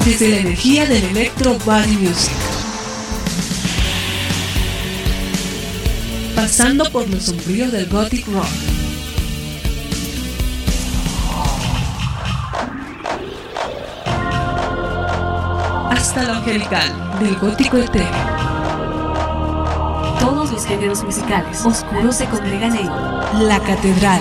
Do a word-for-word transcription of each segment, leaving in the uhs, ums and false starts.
Desde la energía del electro body music, pasando por lo sombrío del gothic rock, hasta lo angelical del gótico etéreo. Todos los géneros musicales oscuros se congregan en La Catedral.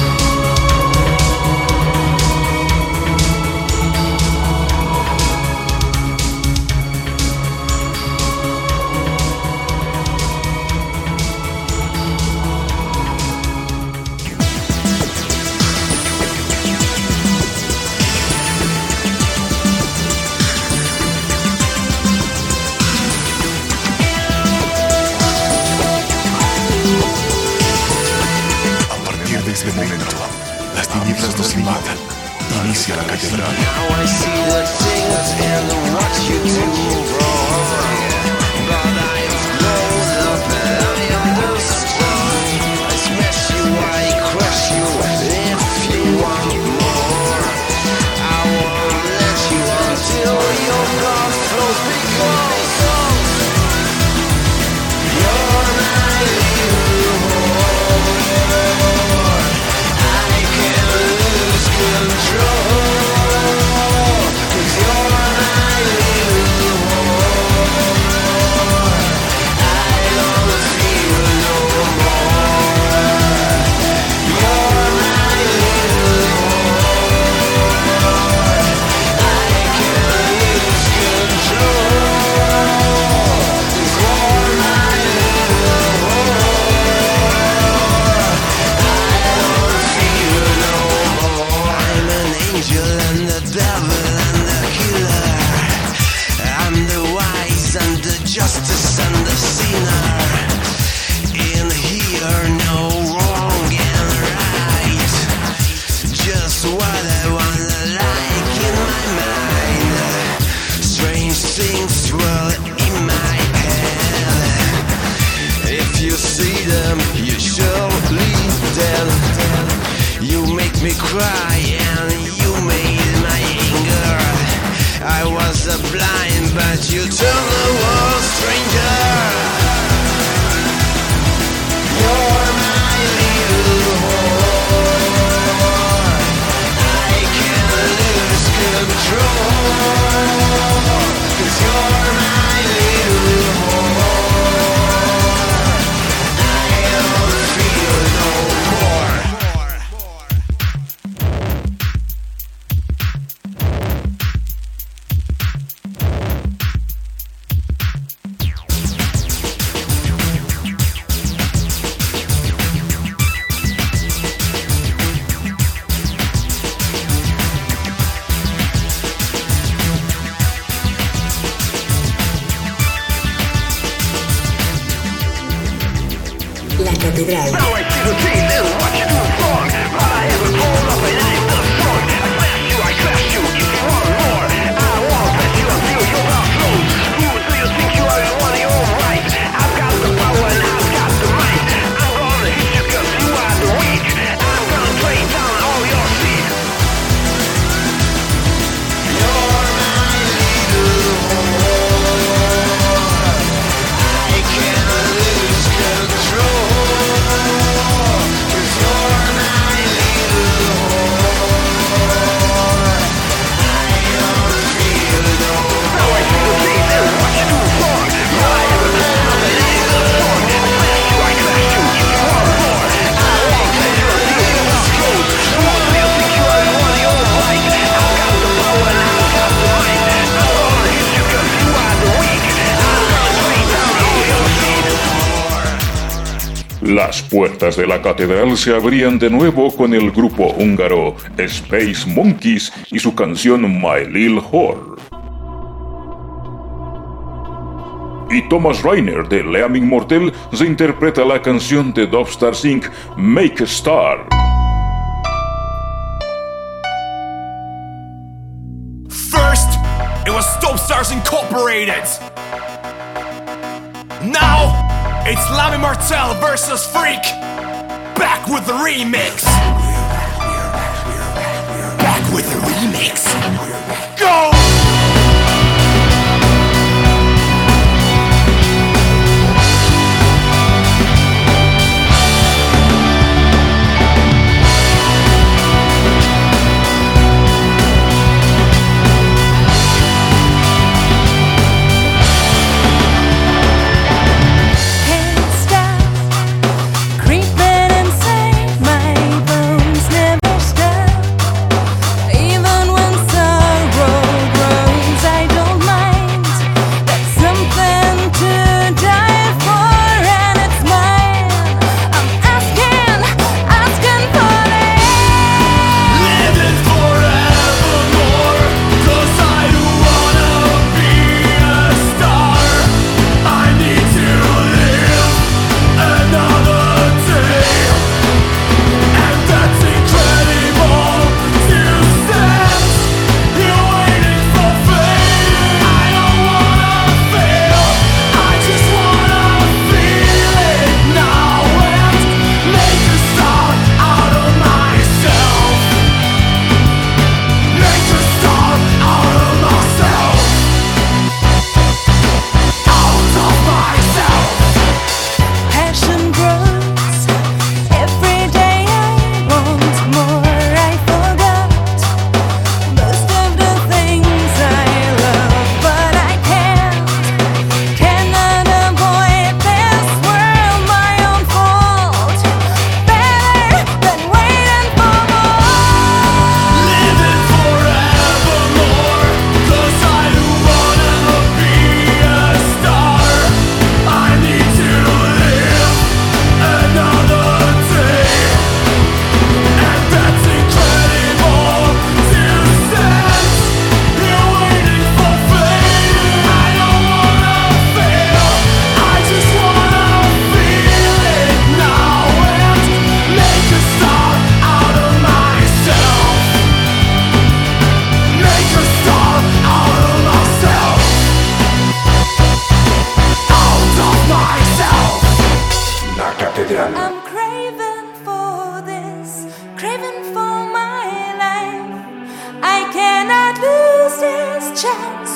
Desde este momento, las tinieblas nos invaden. Inicia la catedral. Las puertas de la catedral se abrían de nuevo con el grupo húngaro Space Monkeys y su canción My Little Whore. Y Thomas Reiner de Leamin Mortel se interpreta la canción de Dubstars incorporated, Make a Star. First, it was Dubstars Incorporated. Now, it's Leamin Mortel versus Freak. Back with the remix. Back with the remix. Go!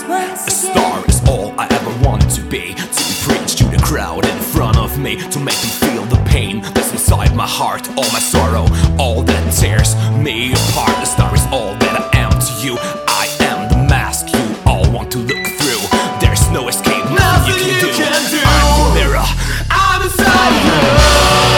A star is all I ever wanted to be, to preach to the crowd in front of me, to make them feel the pain that's inside my heart, all my sorrow, all that tears me apart. The star is all that I am to you. I am the mask you all want to look through. There's no escape, nothing, nothing you, can, you do. can do. I'm the mirror, I'm inside you.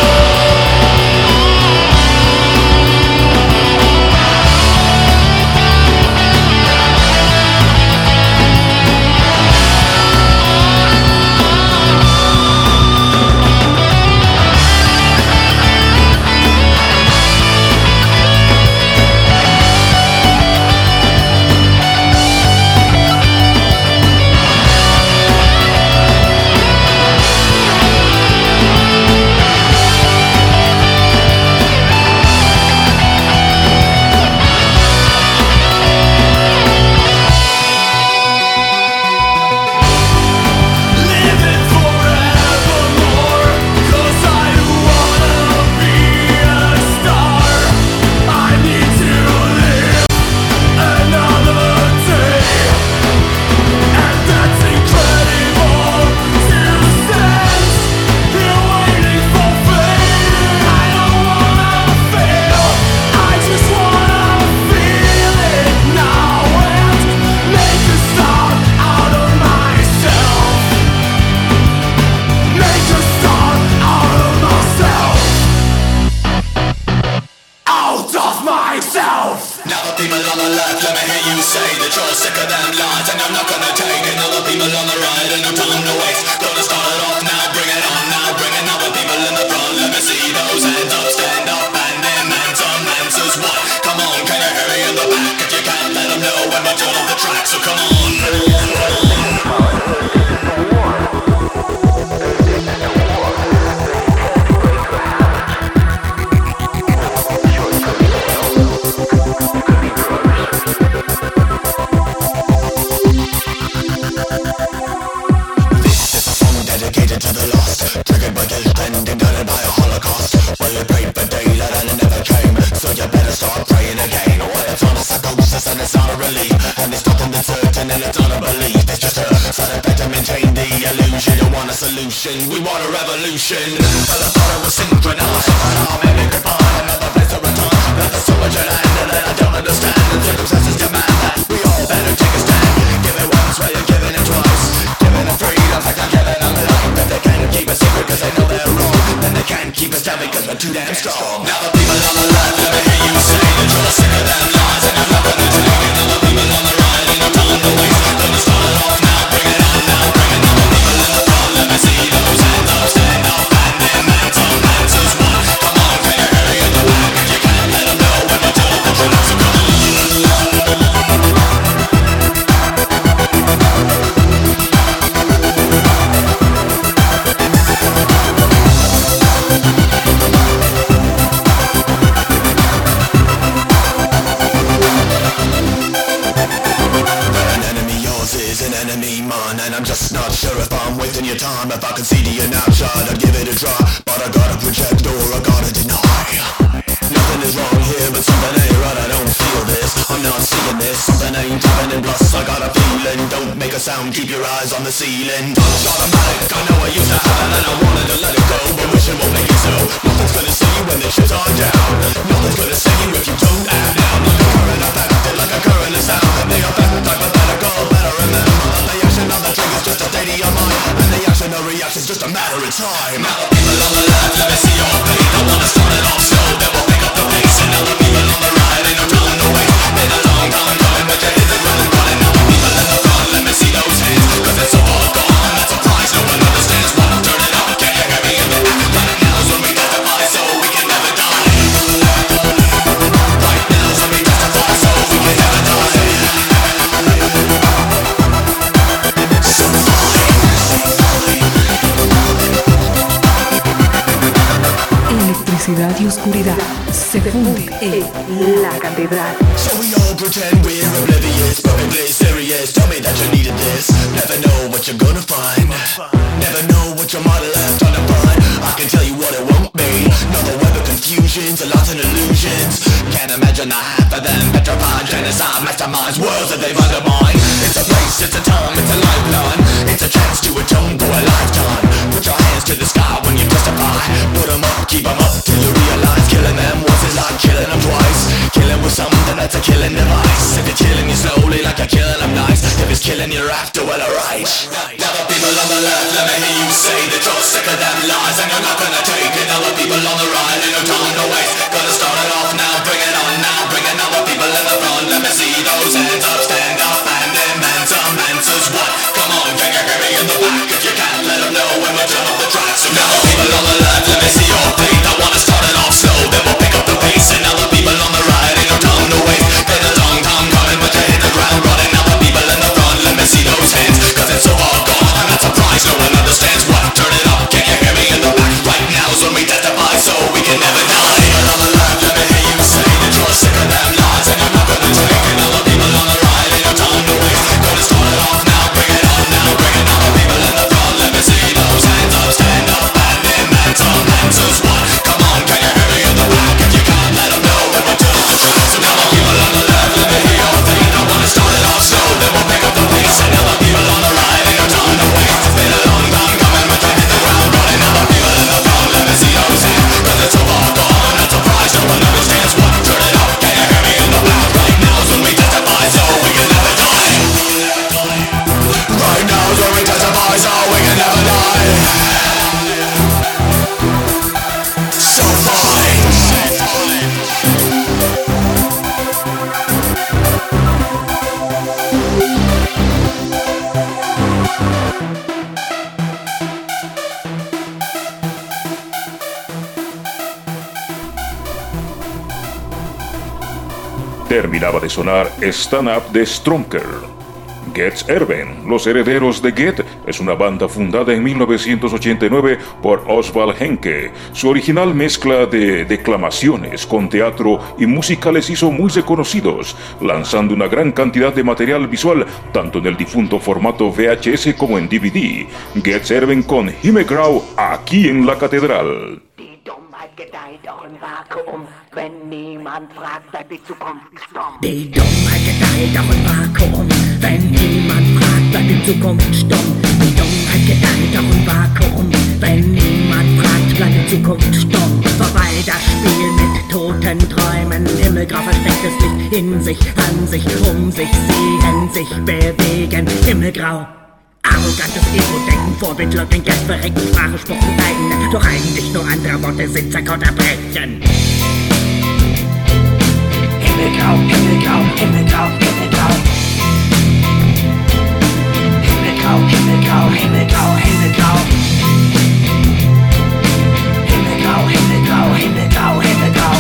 We want a revolution, but I thought it was synchronized. I'll maybe could find another place to return. But there's so much at hand that I don't understand. And circumstances demand that we all better take a stand. Give it once while you're giving it twice. Giving them freedom like I'm giving them life. If they can't keep a secret cause they know they're wrong, then they can't keep us down because we're too damn strong. Now the people on the left, let me hear you say that you're sick of them lies and you're not gonna take it. Now the people on the right, ain't no time to waste. Gonna start it off now, bring it on now, bring it on. The people in the front, let me see those hands up, stand up, and then hands up, hands is one. Come on, can you hear me in the back? If you can't, let them know when we tell the truth. So come on. And I'm just not sure if I'm wasting your time. If I can see the outside, I'd give it a try. But I gotta project or I gotta deny. Nothing is wrong here, but something ain't right. I don't feel this, I'm not seeing this. Something ain't happening, plus I got a feeling. Don't make a sound, keep your eyes on the ceiling. Touch automatic, I know I used to have it and I wanted to let it go, but wishing won't make it so. Nothing's gonna see you when the chips are down. Nothing's gonna say you if you don't act now. Like a current affected, like a current is sound. And the effect hypothetical, better remember. The action of the trigger's just a state of your mind. And the action of reaction's just a matter of time. Now the people on the left, let me see your fate. I wanna start it off slow, then we'll pick up the pace. And now the people on the right, ain't no time to waste. Been a long time coming, but you hit the ground running. Now the people in the front, let me see those hands. Cause it's so far gone, that's a prize no one understands. Why don't turn it up, can you hear me in the back? Right now's when we testify, so we can never die. Right now's when we testify, so we can never die. So Electricidad y oscuridad se funde en la catedral. So we all pretend we're oblivious, perfectly serious. Tell me that you needed this. Never know what you're gonna find. Never know what you might have left undefined. I can tell you what it won't be. Another web of confusions, a lot of illusions. can't imagine the half of them. Petrified genocide masterminds, worlds that they've undermined. It's a place, it's a time, it's a lifeline. It's a chance to atone for a lifetime. Put your hands to the sky when you testify. Put them up, keep them up till you realize killing them once is like killing them twice. Killing with something that's a killing device. If it's killing you slowly like you're killing them nice. If it's killing you after, well alright. Now the people on the left, let me hear you say that you're sick of them lies. And you're not gonna take it. Now the people on the right, ain't no time to waste. Gonna start it off now, bring it on now. Bring it now, the people in the front. Let me see those hands up, stand up and demand some answers. What? Come on, can you hear me in the back? If you can't, let them know when we turn up the track. So now the people on the left, let me see your faith. I wanna start it off slow, then we'll pick up the pace. And now the people on the right, ain't no time to waste. Been a long time coming, but you hit the ground running. Now the people in the front, let me see those hands. Cause it's so hard gone, I'm not surprised, no one understands what. Turn it up, can you hear me in the back? Right now's when we testify, so we can never die. People on the left, let me hear you say that you're sick of them lies. And you're not gonna take it. Now the people on the right, ain't no time to waste. Gonna start it off now, bring it on now. Bring it on, the people in the front, let me see those hands up. Stand up and demand some answers. What? Come on, can you hear me in the back? If you can't, let them know when we turn up the track. So now the people on the left, let me hear your faith. I wanna start it off slow, then we'll pick up the pace. And now the people on the right, ain't no time to waste. It's been a long time coming, but you hit the ground running. Now the people in the front, let me see those hands. Cause it's so far gone, I'm not surprised, no one understands what. Turn it up, can you hear me in the back? Right now's when we testify, so we can never die. Right now's when we testify, so we can never die. So fine. Terminaba de sonar Stand Up de Stronker. Getz Erben, los herederos de Get, es una banda fundada en mil novecientos ochenta y nueve por Oswald Henke. Su original mezcla de declamaciones con teatro y música les hizo muy reconocidos, lanzando una gran cantidad de material visual, tanto en el difunto formato V H S como en D V D. Getz Erben con Himmelgrau, aquí en la Catedral. Die Dummheit gedeiht auch im Vakuum, wenn niemand fragt, bleibt die Zukunft stumm. Die Dummheit gedeiht auch im Vakuum, wenn niemand fragt, bleibt die Zukunft stumm. Die Dummheit gedeiht auch im Vakuum, wenn niemand fragt, bleibt die Zukunft stumm. Vorbei das Spiel mit toten Träumen, Himmelgrau versteckt es nicht in sich, an sich, um sich sehen, sich bewegen. Himmelgrau. Arrogantes Ego-Denken, Vorbildlaut, den Geist verrecken, Sprache, Spucken, eigene, doch eigentlich nur andere Worte sind Zerkauterbrechen. Himmelgrau, Himmelgrau, Himmelgrau, Himmelgrau. Himmelgrau, Himmelgrau, Himmelgrau, Himmelgrau. Himmelgrau, Himmelgrau, Himmelgrau, Himmelgrau.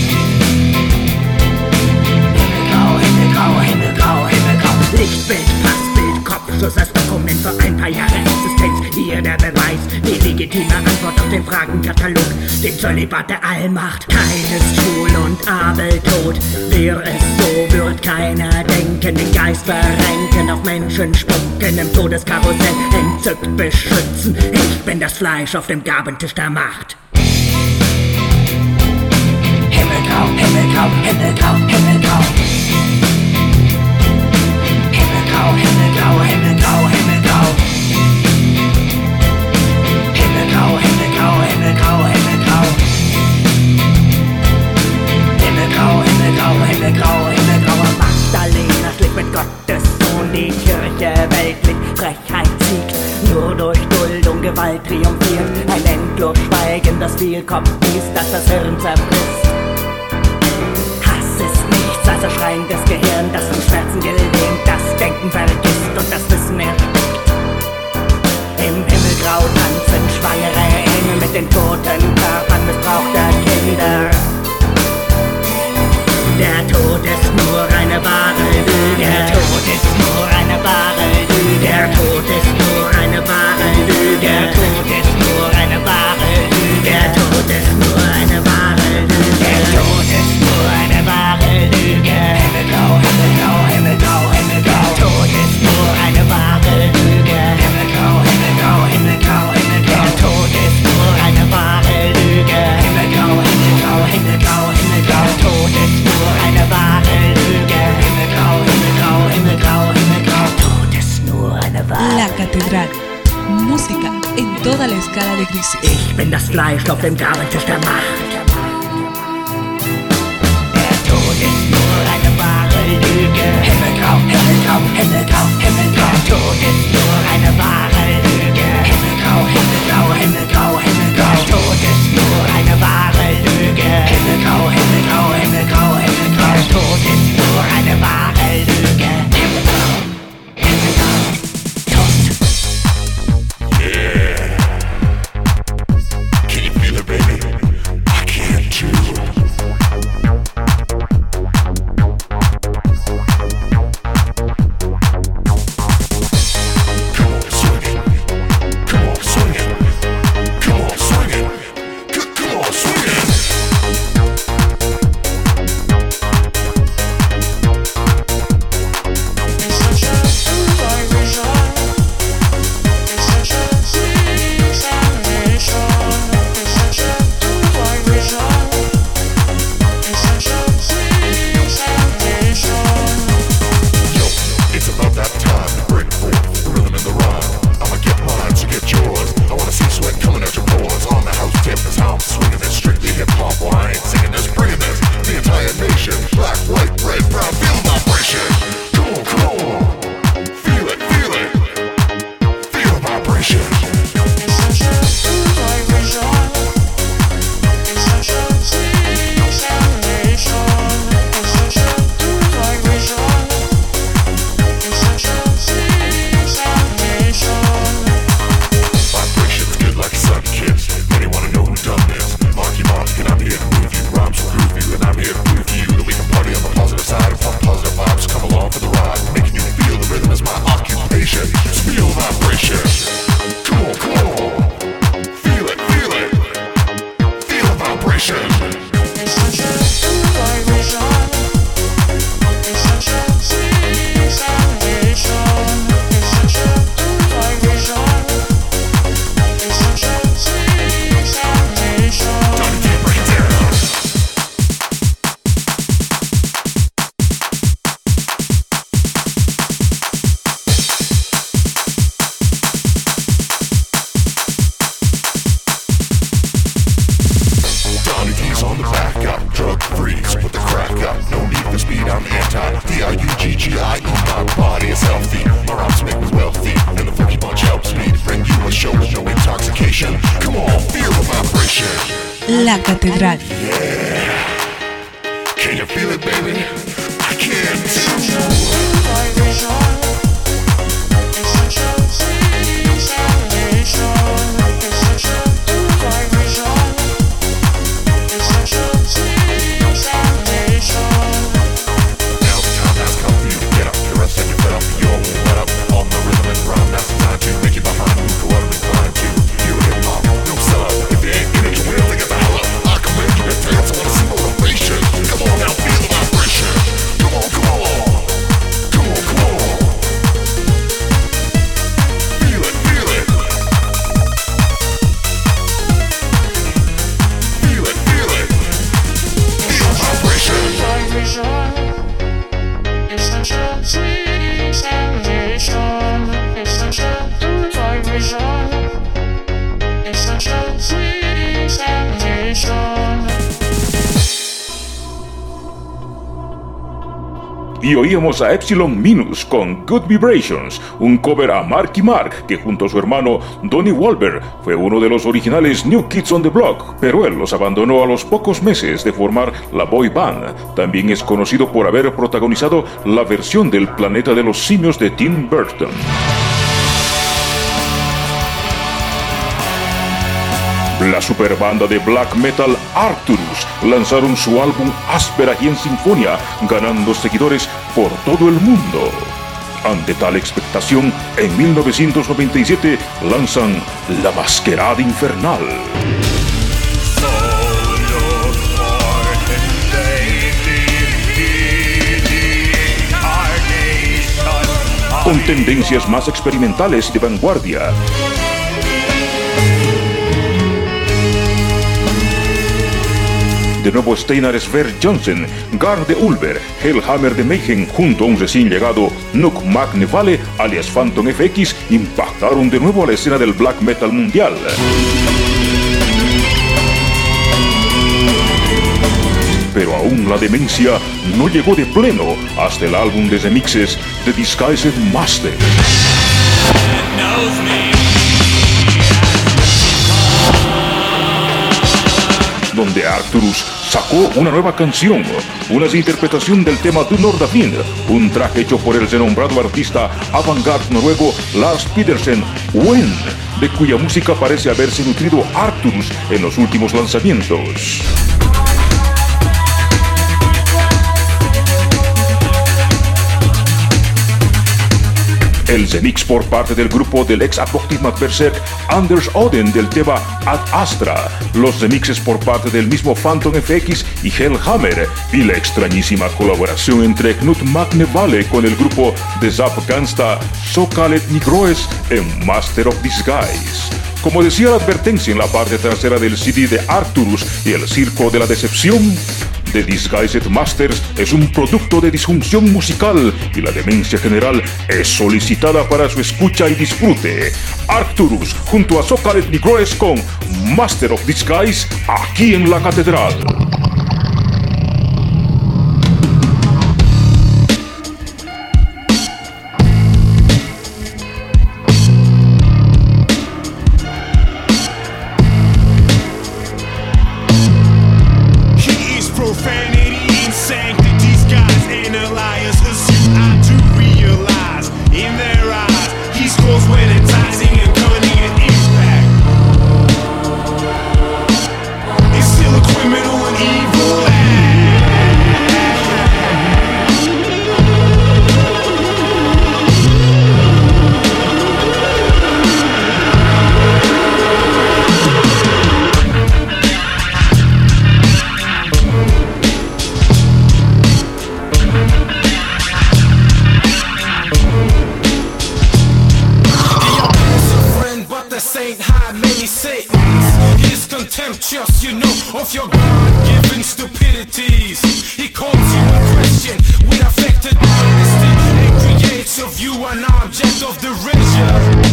Himmelgrau, Himmelgrau, Himmelgrau, Himmelgrau. Lichtbild, Passbild, Kopfschuss als Dokument für ein paar Jahre Existenz. Hier der Beweis, die legitime Antwort auf den Fragenkatalog, den Zölibat der Allmacht. Keines Schul und Abel tot. Wäre es so, wird keiner denken, den Geist verrenken, auf Menschen spucken, im Todeskarussell entzückt beschützen. Ich bin das Fleisch auf dem Gabentisch der Macht. Himmelgrau, Himmelgrau, Himmelgrau, Himmelgrau. Himmelgrau, Himmelgrau, Himmelgrau, Himmelgrau. Himmelgrau, Himmelgrau, Himmelgrau, Himmelgrau. Himmelgrau, Himmelgrau, Himmelgrau, Himmelgrauer Magdalena schlägt mit Gottes Sohn die Kirche weltlich. Frechheit siegt, nur durch Duldung Gewalt triumphiert. Ein endlos Schweigen, das viel Kopf liest, das das Hirn zerfrisst. Hass ist nichts als das Schreien des Gehirns, das von Schmerzen gelähmt, das Denken vergisst und das Wissen erstickt. Im Himmelgrau tanzen schwangere Engel mit den toten Körpern missbrauchter Kinder. Der Tod ist nur eine wahre Lüge. Der Tod ist nur eine wahre Lüge. Der Tod ist nur eine wahre Lüge. Der Tod ist nur eine wahre Lüge. Der Tod ist nur eine wahre Lüge. Der Tod ist nur eine wahre Lüge. Himmelgrau, Himmelgrau, Himmelgrau, Himmelgrau. Tod ist nur eine wahre Lüge. Himmelgrau, Himmelgrau, Himmelgrau, Himmelgrau. Der Tod ist nur eine wahre Lüge. Himmelgrau, Himmelgrau, Catedral. Música en toda la escala de grises. Ich bin das Fleisch auf dem Gabeltisch der Macht. Der Tod ist nur eine wahre Lüge. Himmelgrau, Himmelgrau, Himmelgrau, Himmelgrau. Der Tod ist nur eine wahre Lüge. Himmelgrau, Himmelgrau, Himmelgrau, Himmelgrau. Der Tod ist nur eine wahre Lüge. Himmelgrau, Himmelgrau, Himmelgrau, Himmelgrau. Der Tod ist nur eine wahre Lüge. Himmelgrau, Himmelgrau, Tod. Yeah. Can you feel it, baby? I can too. Come on, swing it. Come on, swing it. Come on, swing it. C- come on, swing it. Yo, it's about that time to break forth the rhythm and the rhyme. I'ma get mine, so get yours. I wanna see sweat coming out your pores. On the house tip is how I'm swinging this. Strictly hip hop, well I ain't singing this, bringing this. The entire nation, black, white, red, brown, feel the vibration. Come on, come on, feel it, feel it, feel the vibration. Vibration's good like a sun kiss. Many wanna know who done this. Marky Mark, and I'm here to move you. Rhymes will groove you, and I'm here to prove to you that we can party on the positive side of pump positive vibes. Come along for the ride, making you feel the rhythm is my occupation. Just feel the vibration. Come on, come on, feel it, feel it, feel the vibration. Donnie T, break it down. Donnie T's on the back up, drug free, so put the crack up. No need for speed, I'm anti. D I U G G I E, my body is healthy. My rhymes make me wealthy, and the Funky Bunch helps me to bring you a show with no intoxication. Come on, feel the vibration. La Catedral. Can you feel it, baby? I can too. Now the time has come for you to get up. Your rest and your fed up, you all won't let up. On the rhythm and rhyme, that's the time to make it behind. Move to what we climb to. You hip hop, no sell up. If you ain't in it, you will, then get the hell up. I command you to dance, I wanna see motivation. Come on now, feel the vibration. Come on, come on. Come on, come on. Feel it, feel it. Feel it, feel it. Feel the vibration. Y oíamos a Epsilon Minus con Good Vibrations, un cover a Marky Mark que junto a su hermano Donnie Wahlberg fue uno de los originales New Kids on the Block, pero él los abandonó a los pocos meses de formar la boy band. También es conocido por haber protagonizado la versión del Planeta de los Simios de Tim Burton. La superbanda de black metal Arcturus lanzaron su álbum Áspera y en Sinfonía, ganando seguidores por todo el mundo. Ante tal expectación, en mil novecientos noventa y siete lanzan La Masquerada Infernal. Con tendencias más experimentales y de vanguardia. de nuevo Steinar Sverre Johnsen, Gar de Ulver, Hellhammer de Mayhem junto a un recién llegado Nuke Magnevale alias Phantom F X impactaron de nuevo a la escena del black metal mundial. Pero aún la demencia no llegó de pleno hasta el álbum de remixes The Disguised Masters, donde Arcturus sacó una nueva canción, una interpretación del tema Du Nordavind, un track hecho por el renombrado artista avant-garde noruego Lars Pedersen Wen, de cuya música parece haberse nutrido Arcturus en los últimos lanzamientos. El remix por parte del grupo del ex Apoctygma Berserk Anders Oden del tema Ad Astra, los remixes por parte del mismo Phantom F X y Hellhammer y la extrañísima colaboración entre Knut Magnevale con el grupo de Zapgangsta Sokalet Nigroes en Master of Disguise. Como decía la advertencia en la parte trasera del C D de Arcturus y el Circo de la Decepción, The Disguised Masters es un producto de disjunción musical y la demencia general es solicitada para su escucha y disfrute. Arcturus junto a Sokalet Nigroes con Master of Disguise aquí en la Catedral. Just, you know, of your God-given stupidities. He calls you a Christian with affected honesty and creates of you an object of derision.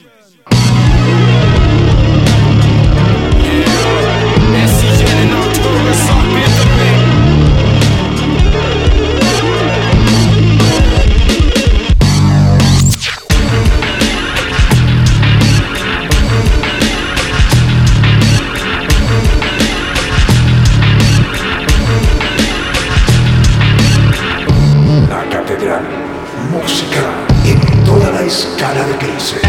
Yeah, S C N and Arcturus up in the mix. Música en toda la escala de grises.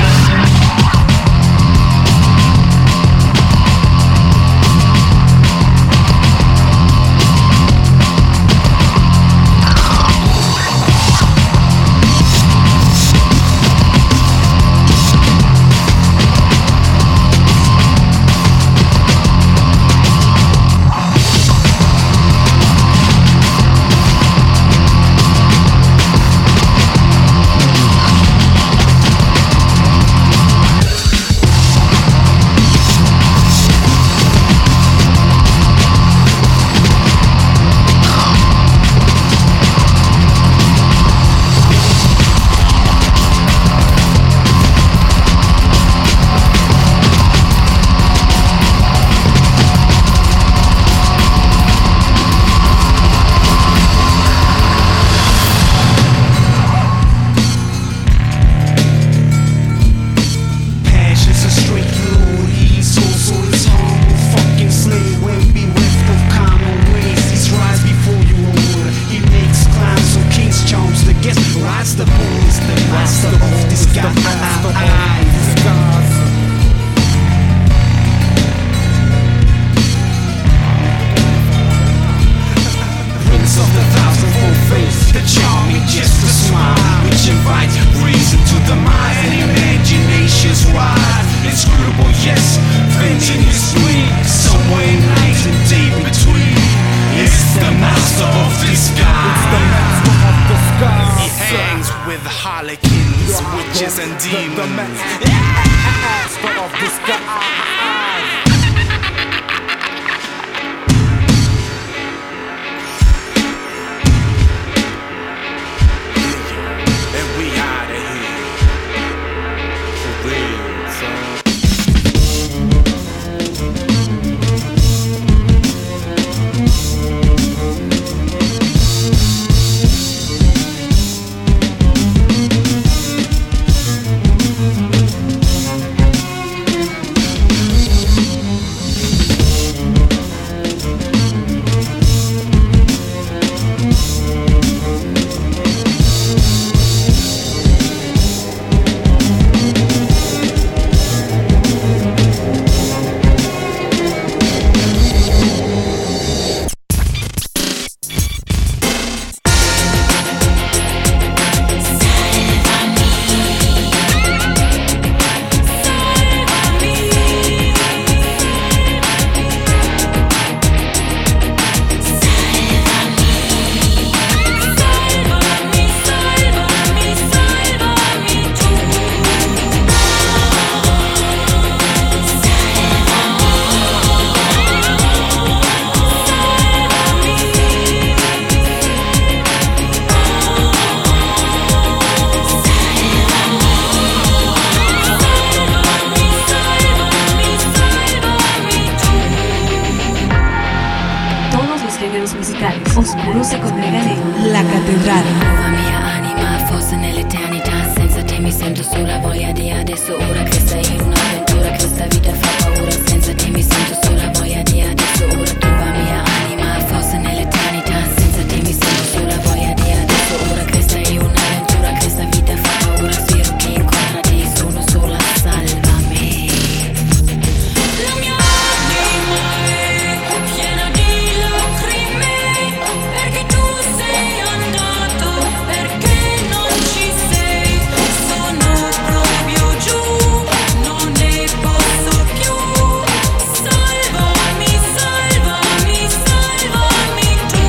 géneros musicales. Oscuro se congrega en él. La catedral. La mia anima fosse nell'eternità, senza te mi sento sola, voglia di adesso, ora questa è un'avventura, questa vita fa paura, senza te mi sento sola, voglia di adesso, ora tu la mia anima fosse nell'eternità, senza te mi sento sola, voglia di adesso, ora questa è un'avventura, questa vita fa paura, spero che incontra te, sono sola, salvami. La mia anima è piena di lacrime, perché tu sei andato, perché non ci sei, sono proprio giù, non ne posso più, salvami, salvami, salvami tu.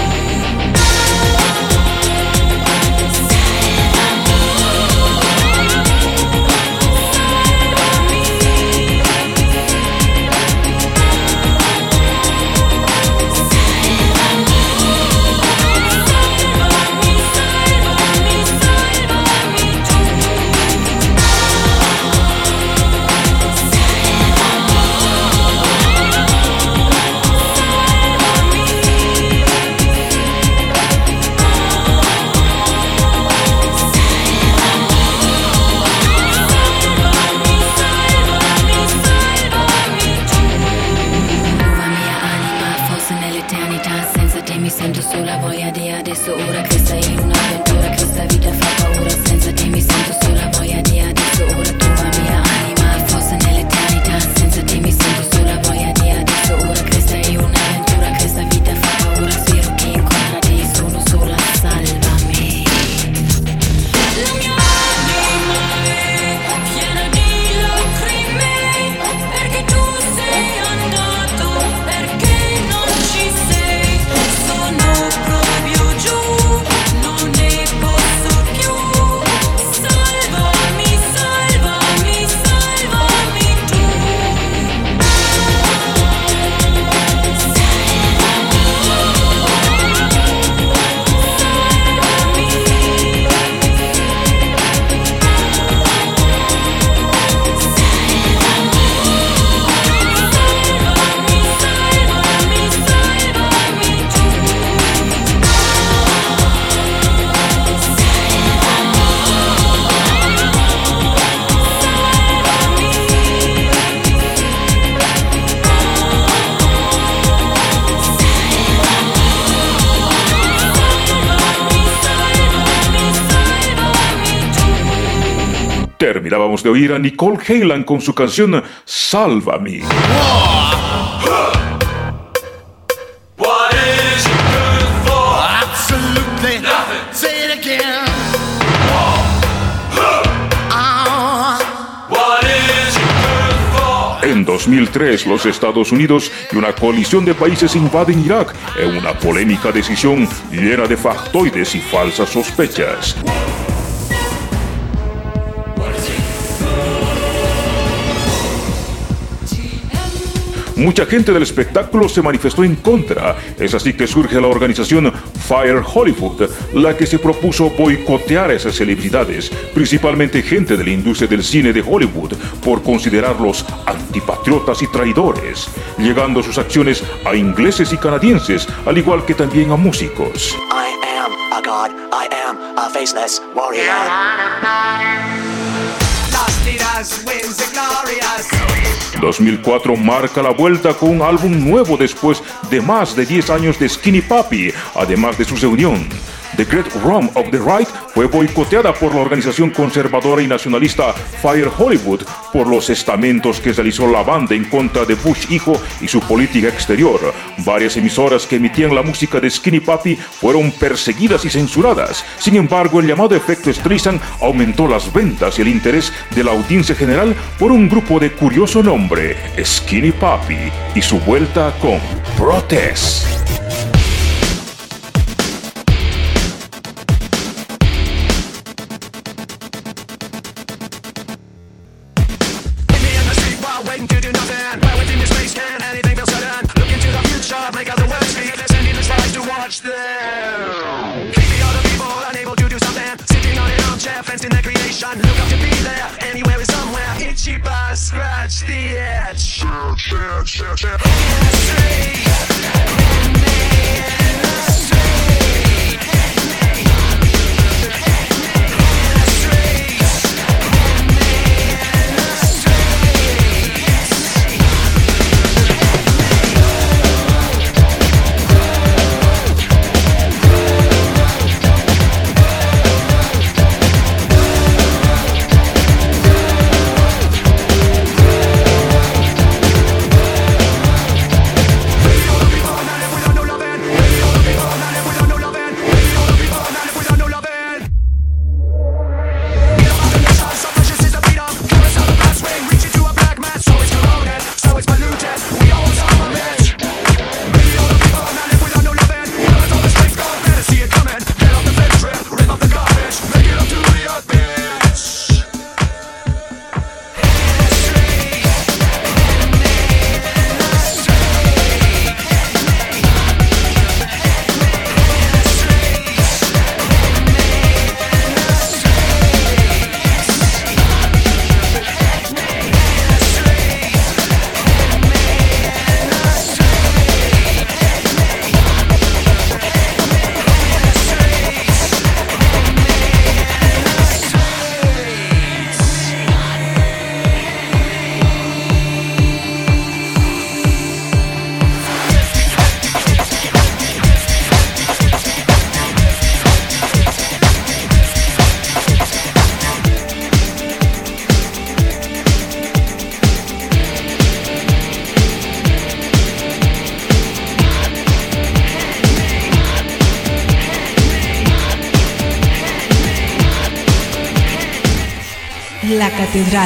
La mia anima fosse nell'eternità, senza te mi sento sola, voglia di adesso, ora questa è un'avventura, questa vita fa paura, senza te mi sento sola, voglia di adesso, ora tu la mia anima fosse nell'eternità, senza te mi sento sola, voglia di adesso, ora questa è un'avventura, questa vita fa paura, spero che incontra te, sono sola, salvami. La mia anima è piena di lacrime, perché tu sei andato, perché non ci sei, sono proprio giù, non ne posso più, salvami, salvami, salvami tu. Terminábamos de oír a Nicole Heyland con su canción Sálvame. What is it good for? Absolutely Nothing. Say it again. What is it good for? En dos mil tres, los Estados Unidos y una coalición de países invaden Irak en una polémica decisión llena de factoides y falsas sospechas. Mucha gente del espectáculo se manifestó en contra. Es así que surge la organización Fire Hollywood, la que se propuso boicotear a esas celebridades, principalmente gente de la industria del cine de Hollywood, por considerarlos antipatriotas y traidores, llegando sus acciones a ingleses y canadienses, al igual que también a músicos. I am a god, I am a faceless warrior. dos mil cuatro marca la vuelta con un álbum nuevo después de más de diez años de Skinny Puppy, además de su reunión. The Great Run of the Right fue boicoteada por la organización conservadora y nacionalista Fire Hollywood por los estamentos que realizó la banda en contra de Bush hijo y su política exterior. Varias emisoras que emitían la música de Skinny Puppy fueron perseguidas y censuradas. Sin embargo, el llamado efecto Streisand aumentó las ventas y el interés de la audiencia general por un grupo de curioso nombre, Skinny Puppy, y su vuelta con Protest. Scratch the edge. La Catedral.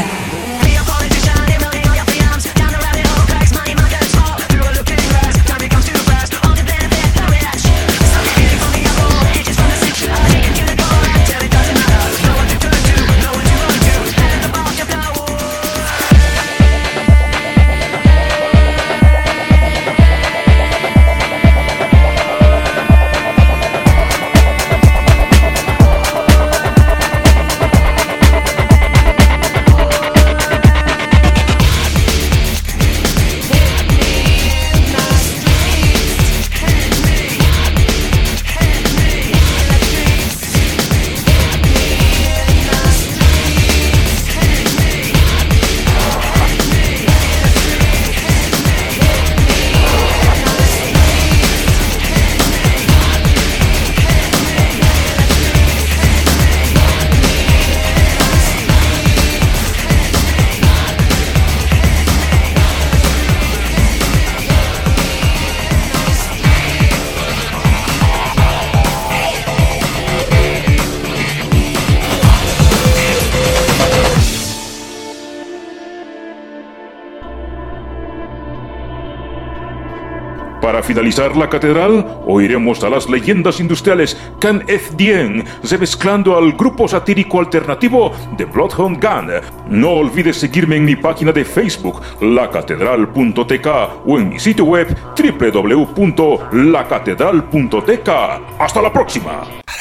Para finalizar la catedral, oiremos a las leyendas industriales Can F Dien remezclando al grupo satírico alternativo The Bloodhound Gang. No olvides seguirme en mi página de Facebook, la catedral punto t k, o en mi sitio web w w w punto la catedral punto t k. ¡Hasta la próxima!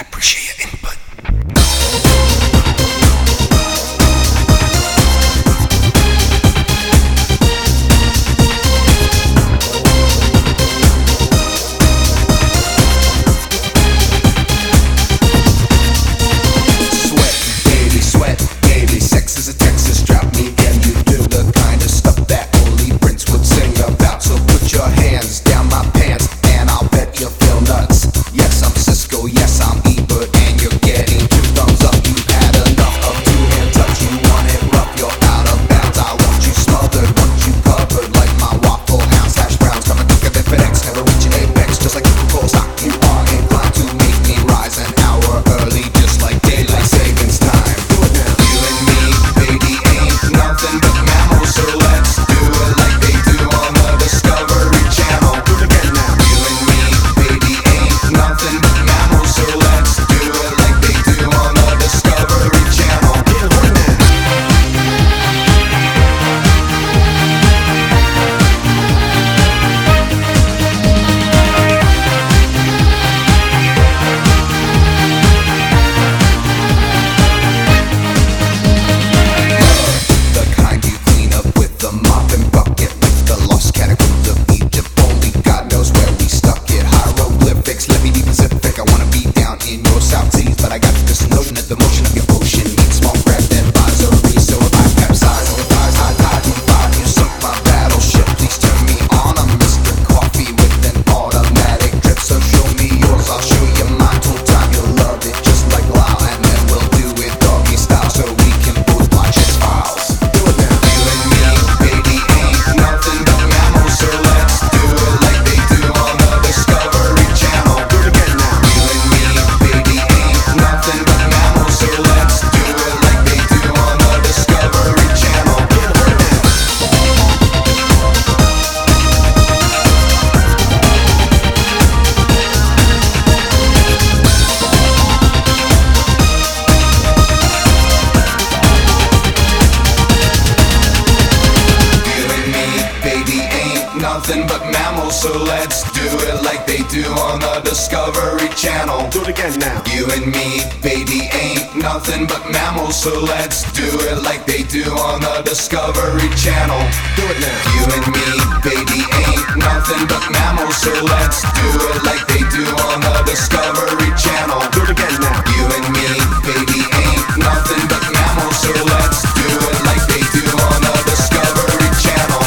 nothing but mammals, so let's do it like they do on the Discovery Channel. Do it again now. You and me, baby, ain't nothing but mammals, so let's do it like they do on the Discovery Channel. Do it now. You and me, baby, ain't nothing but mammals, so let's do it like they do on the Discovery Channel. Do it again now. You and me, baby, ain't nothing but mammals, so let's do it like they do on the Discovery Channel.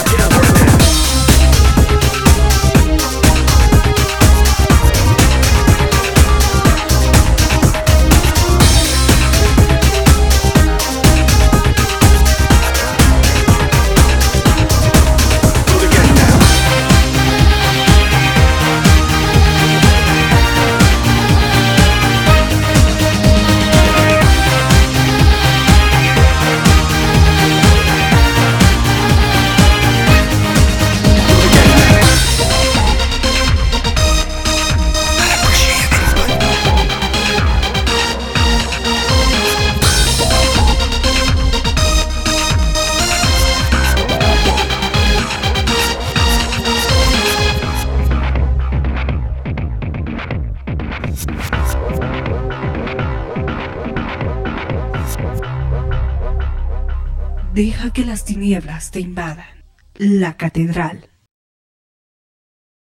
Deja que las tinieblas te invadan. La catedral.